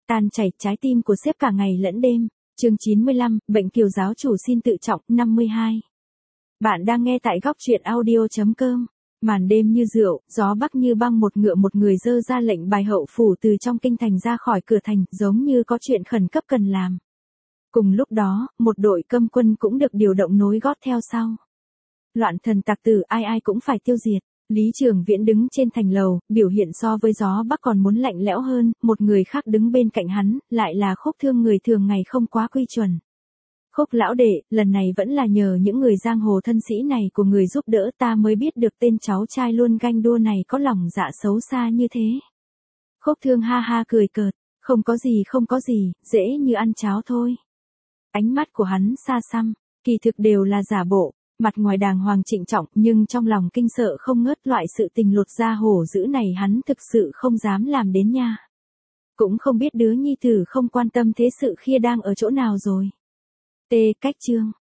tan chảy trái tim của sếp cả ngày lẫn đêm. Chương 95, bệnh kiều giáo chủ xin tự trọng, 52. Bạn đang nghe tại góc truyện audio.com. Màn đêm như rượu, gió bắc như băng, một người dơ ra lệnh bài hậu phủ từ trong kinh thành ra khỏi cửa thành, giống như có chuyện khẩn cấp cần làm. Cùng lúc đó, một đội cấm quân cũng được điều động nối gót theo sau. Loạn thần tặc tử ai ai cũng phải tiêu diệt. Lý Trường Viễn đứng trên thành lầu, biểu hiện so với gió bắc còn muốn lạnh lẽo hơn, một người khác đứng bên cạnh hắn, lại là Khúc Thương, người thường ngày không quá quy chuẩn. Khúc lão đệ, lần này vẫn là nhờ những người giang hồ thân sĩ này của người giúp đỡ ta mới biết được tên cháu trai luôn ganh đua này có lòng dạ xấu xa như thế. Khúc Thương ha ha cười cợt, không có gì, dễ như ăn cháo thôi. Ánh mắt của hắn xa xăm, kỳ thực đều là giả bộ. Mặt ngoài đàng hoàng trịnh trọng nhưng trong lòng kinh sợ không ngớt, loại sự tình lột da hổ dữ này hắn thực sự không dám làm đến nha. Cũng không biết đứa nhi tử không quan tâm thế sự kia đang ở chỗ nào rồi. Cách chương